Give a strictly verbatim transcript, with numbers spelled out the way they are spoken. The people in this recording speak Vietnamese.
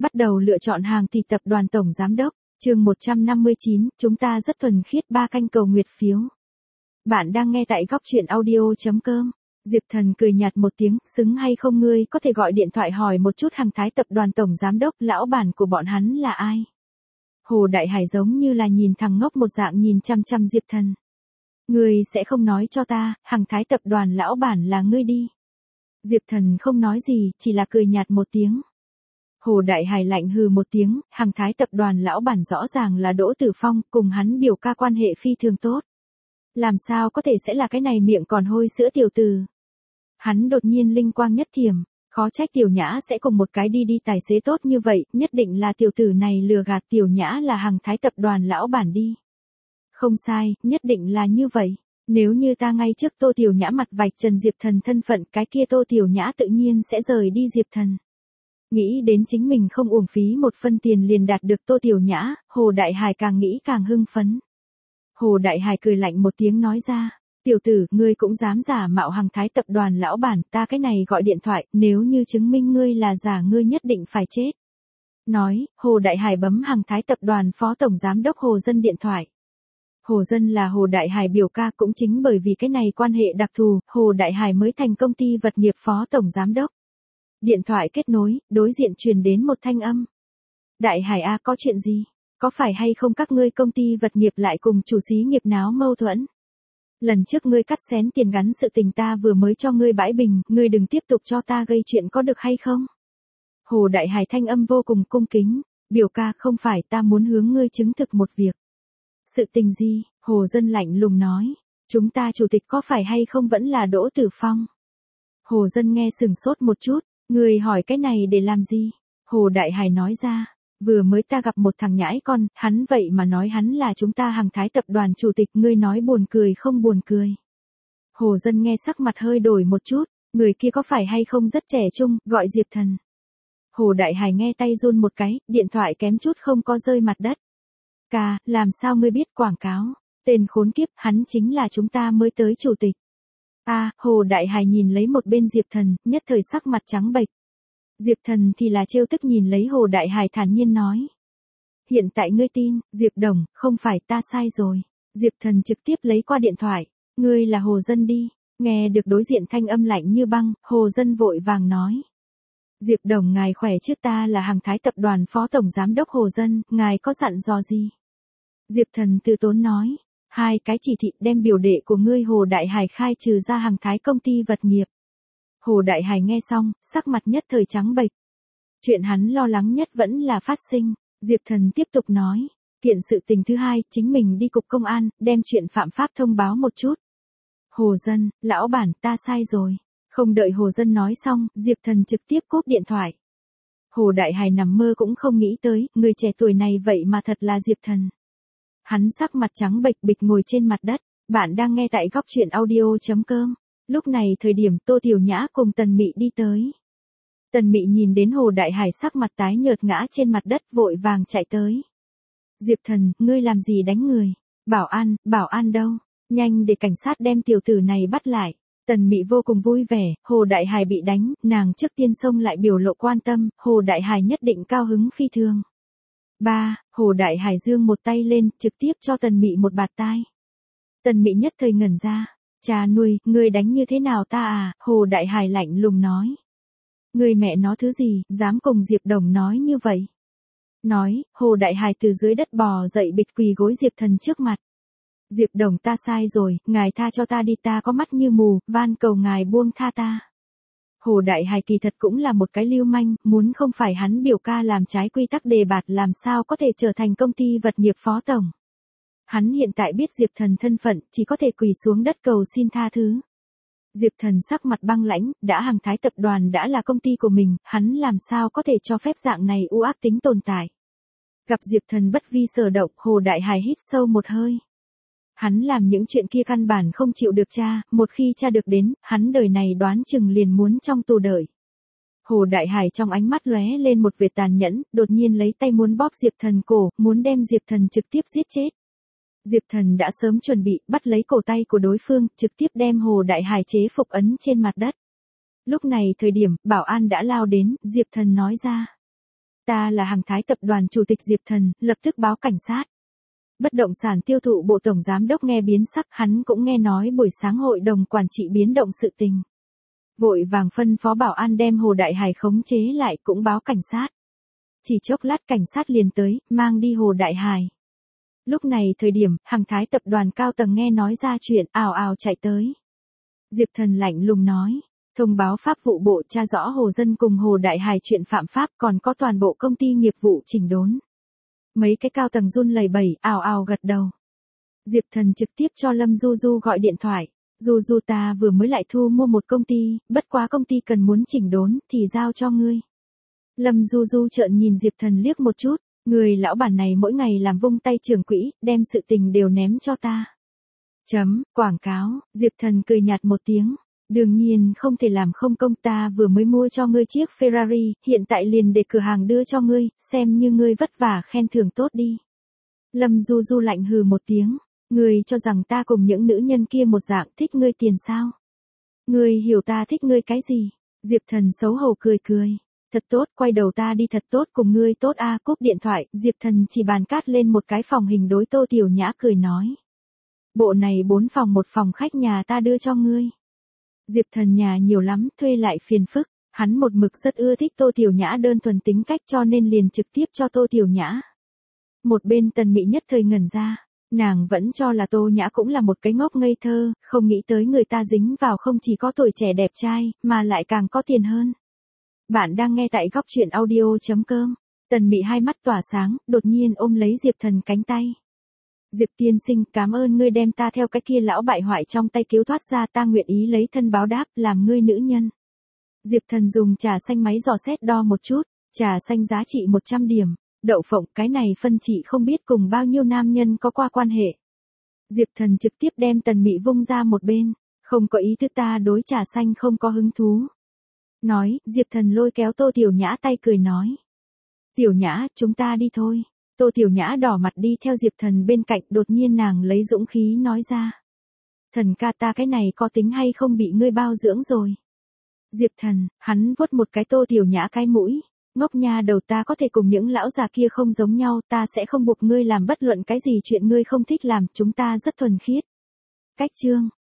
Bắt đầu lựa chọn hàng thì tập đoàn tổng giám đốc, chương một trăm năm mươi chín, chúng ta rất thuần khiết ba canh cầu nguyệt phiếu. Bạn đang nghe tại góc truyện audio.com. Diệp Thần cười nhạt một tiếng, xứng hay không ngươi có thể gọi điện thoại hỏi một chút Hằng Thái tập đoàn tổng giám đốc, lão bản của bọn hắn là ai? Hồ Đại Hải giống như là nhìn thằng ngốc một dạng nhìn chăm chăm Diệp Thần. Ngươi sẽ không nói cho ta, Hằng Thái tập đoàn lão bản là ngươi đi. Diệp Thần không nói gì, chỉ là cười nhạt một tiếng. Hồ Đại Hải lạnh hừ một tiếng, Hằng Thái tập đoàn lão bản rõ ràng là Đỗ Tử Phong, cùng hắn biểu ca quan hệ phi thường tốt. Làm sao có thể sẽ là cái này miệng còn hôi sữa tiểu tử. Hắn đột nhiên linh quang nhất thiểm, khó trách Tiểu Nhã sẽ cùng một cái đi đi tài xế tốt như vậy, nhất định là tiểu tử này lừa gạt Tiểu Nhã là Hằng Thái tập đoàn lão bản đi. Không sai, nhất định là như vậy. Nếu như ta ngay trước Tô Tiểu Nhã mặt vạch trần Diệp Thần thân phận, cái kia Tô Tiểu Nhã tự nhiên sẽ rời đi Diệp Thần. Nghĩ đến chính mình không uổng phí một phân tiền liền đạt được Tô Tiểu Nhã, Hồ Đại Hải càng nghĩ càng hưng phấn. Hồ Đại Hải cười lạnh một tiếng nói ra, tiểu tử, ngươi cũng dám giả mạo Hằng Thái tập đoàn lão bản, ta cái này gọi điện thoại, nếu như chứng minh ngươi là giả ngươi nhất định phải chết. Nói, Hồ Đại Hải bấm Hằng Thái tập đoàn phó tổng giám đốc Hồ Dân điện thoại. Hồ Dân là Hồ Đại Hải biểu ca, cũng chính bởi vì cái này quan hệ đặc thù, Hồ Đại Hải mới thành công ty vật nghiệp phó tổng giám đốc. Điện thoại kết nối, đối diện truyền đến một thanh âm. Đại Hải a, có chuyện gì? Có phải hay không các ngươi công ty vật nghiệp lại cùng chủ xí nghiệp náo mâu thuẫn? Lần trước ngươi cắt xén tiền gắn sự tình ta vừa mới cho ngươi bãi bình, ngươi đừng tiếp tục cho ta gây chuyện có được hay không? Hồ Đại Hải thanh âm vô cùng cung kính, biểu ca không phải, ta muốn hướng ngươi chứng thực một việc. Sự tình gì? Hồ Dân lạnh lùng nói, chúng ta chủ tịch có phải hay không vẫn là Đỗ Tử Phong? Hồ Dân nghe sừng sốt một chút, ngươi hỏi cái này để làm gì? Hồ Đại Hải nói ra, vừa mới ta gặp một thằng nhãi con, hắn vậy mà nói hắn là chúng ta Hằng Thái tập đoàn chủ tịch, ngươi nói buồn cười không buồn cười? Hồ Dân nghe sắc mặt hơi đổi một chút, người kia có phải hay không rất trẻ trung, gọi Diệp Thần. Hồ Đại Hải nghe tay run một cái, điện thoại kém chút không có rơi mặt đất. Ca, làm sao ngươi biết quảng cáo? Tên khốn kiếp, hắn chính là chúng ta mới tới chủ tịch. A, à, Hồ Đại Hải nhìn lấy một bên Diệp Thần, nhất thời sắc mặt trắng bệch. Diệp Thần thì là trêu tức nhìn lấy Hồ Đại Hải thản nhiên nói. Hiện tại ngươi tin, Diệp Đồng, không phải ta sai rồi. Diệp Thần trực tiếp lấy qua điện thoại, ngươi là Hồ Dân đi. Nghe được đối diện thanh âm lạnh như băng, Hồ Dân vội vàng nói. Diệp Đồng ngài khỏe chứ, ta là Hằng Thái tập đoàn phó tổng giám đốc Hồ Dân, ngài có dặn dò gì? Diệp Thần từ tốn nói, hai cái chỉ thị đem biểu đệ của ngươi Hồ Đại Hải khai trừ ra Hằng Thái công ty vật nghiệp. Hồ Đại Hải nghe xong, sắc mặt nhất thời trắng bệch. Chuyện hắn lo lắng nhất vẫn là phát sinh, Diệp Thần tiếp tục nói, kiện sự tình thứ hai, chính mình đi cục công an, đem chuyện phạm pháp thông báo một chút. Hồ Dân, lão bản, ta sai rồi. Không đợi Hồ Dân nói xong, Diệp Thần trực tiếp cúp điện thoại. Hồ Đại Hải nằm mơ cũng không nghĩ tới, người trẻ tuổi này vậy mà thật là Diệp Thần. Hắn sắc mặt trắng bệch bịch ngồi trên mặt đất, bạn đang nghe tại góc truyện audio.com. Lúc này thời điểm Tô Tiểu Nhã cùng Tần Mị đi tới. Tần Mị nhìn đến Hồ Đại Hải sắc mặt tái nhợt ngã trên mặt đất vội vàng chạy tới. Diệp Thần, ngươi làm gì đánh người? Bảo an, bảo an đâu? Nhanh để cảnh sát đem tiểu tử này bắt lại. Tần Mị vô cùng vui vẻ, Hồ Đại Hải bị đánh, nàng trước tiên xông lại biểu lộ quan tâm, Hồ Đại Hải nhất định cao hứng phi thường. Ba, Hồ Đại Hải giương một tay lên, trực tiếp cho Tần Mị một bạt tai. Tần Mị nhất thời ngẩn ra. Cha nuôi, ngươi đánh như thế nào ta à? Hồ Đại Hải lạnh lùng nói. Ngươi mẹ nó thứ gì, dám cùng Diệp Đồng nói như vậy? Nói, Hồ Đại Hải từ dưới đất bò dậy bịch quỳ gối Diệp Thần trước mặt. Diệp Đồng, ta sai rồi, ngài tha cho ta đi, ta có mắt như mù, van cầu ngài buông tha ta. Hồ Đại Hải kỳ thật cũng là một cái lưu manh, muốn không phải hắn biểu ca làm trái quy tắc đề bạt làm sao có thể trở thành công ty vật nghiệp phó tổng. Hắn hiện tại biết Diệp Thần thân phận, chỉ có thể quỳ xuống đất cầu xin tha thứ. Diệp Thần sắc mặt băng lãnh, đã Hằng Thái tập đoàn đã là công ty của mình, hắn làm sao có thể cho phép dạng này u ác tính tồn tại. Gặp Diệp Thần bất vi sở động, Hồ Đại Hải hít sâu một hơi. Hắn làm những chuyện kia căn bản không chịu được tra, một khi tra được đến, hắn đời này đoán chừng liền muốn trong tù đợi. Hồ Đại Hải trong ánh mắt lóe lên một vệt tàn nhẫn, đột nhiên lấy tay muốn bóp Diệp Thần cổ, muốn đem Diệp Thần trực tiếp giết chết. Diệp Thần đã sớm chuẩn bị, bắt lấy cổ tay của đối phương, trực tiếp đem Hồ Đại Hải chế phục ấn trên mặt đất. Lúc này thời điểm, bảo an đã lao đến, Diệp Thần nói ra. Ta là Hằng Thái tập đoàn chủ tịch Diệp Thần, lập tức báo cảnh sát. Bất động sản tiêu thụ bộ tổng giám đốc nghe biến sắc, hắn cũng nghe nói buổi sáng hội đồng quản trị biến động sự tình. Vội vàng phân phó bảo an đem Hồ Đại Hải khống chế lại, cũng báo cảnh sát. Chỉ chốc lát cảnh sát liền tới, mang đi Hồ Đại Hải. Lúc này thời điểm, Hằng Thái tập đoàn cao tầng nghe nói ra chuyện, ào ào chạy tới. Diệp Thần lạnh lùng nói, thông báo pháp vụ bộ tra rõ Hồ Dân cùng Hồ Đại Hải chuyện phạm pháp, còn có toàn bộ công ty nghiệp vụ chỉnh đốn. Mấy cái cao tầng run lẩy bẩy, ào ào gật đầu. Diệp Thần trực tiếp cho Lâm Du Du gọi điện thoại. Du Du, ta vừa mới lại thu mua một công ty, bất quá công ty cần muốn chỉnh đốn, thì giao cho ngươi. Lâm Du Du trợn nhìn Diệp Thần liếc một chút, người lão bản này mỗi ngày làm vung tay trưởng quỹ, đem sự tình đều ném cho ta. Chấm, quảng cáo, Diệp Thần cười nhạt một tiếng. Đương nhiên không thể làm không công, ta vừa mới mua cho ngươi chiếc Ferrari, hiện tại liền để cửa hàng đưa cho ngươi, xem như ngươi vất vả khen thưởng tốt đi. Lâm Du Du lạnh hừ một tiếng, ngươi cho rằng ta cùng những nữ nhân kia một dạng thích ngươi tiền sao? Ngươi hiểu ta thích ngươi cái gì? Diệp Thần xấu hổ cười cười, thật tốt, quay đầu ta đi thật tốt cùng ngươi tốt a. Cúp điện thoại, Diệp Thần chỉ bàn cát lên một cái phòng hình đối Tô Tiểu Nhã cười nói. Bộ này bốn phòng một phòng khách nhà ta đưa cho ngươi. Diệp Thần nhà nhiều lắm, thuê lại phiền phức, hắn một mực rất ưa thích Tô Tiểu Nhã đơn thuần tính cách cho nên liền trực tiếp cho Tô Tiểu Nhã. Một bên Tần Mị nhất thời ngẩn ra, nàng vẫn cho là Tô Nhã cũng là một cái ngốc ngây thơ, không nghĩ tới người ta dính vào không chỉ có tuổi trẻ đẹp trai, mà lại càng có tiền hơn. Bạn đang nghe tại góc truyện audio chấm com. Tần Mị hai mắt tỏa sáng, đột nhiên ôm lấy Diệp Thần cánh tay. Diệp tiên sinh, cảm ơn ngươi đem ta theo cái kia lão bại hoại trong tay cứu thoát ra, ta nguyện ý lấy thân báo đáp, làm ngươi nữ nhân. Diệp Thần dùng trà xanh máy dò xét đo một chút, trà xanh giá trị một trăm điểm, đậu phộng, cái này phân chị không biết cùng bao nhiêu nam nhân có qua quan hệ. Diệp Thần trực tiếp đem Tần Mị vung ra một bên, không có ý thứ, ta đối trà xanh không có hứng thú. Nói, Diệp Thần lôi kéo Tô Tiểu Nhã tay cười nói. Tiểu Nhã, chúng ta đi thôi. Tô Tiểu Nhã đỏ mặt đi theo Diệp Thần bên cạnh, đột nhiên nàng lấy dũng khí nói ra. Thần ca, ta cái này có tính hay không bị ngươi bao dưỡng rồi. Diệp Thần, hắn vuốt một cái Tô Tiểu Nhã cái mũi. Ngốc nha đầu, ta có thể cùng những lão già kia không giống nhau, ta sẽ không buộc ngươi làm bất luận cái gì chuyện ngươi không thích làm, chúng ta rất thuần khiết. Cách chương.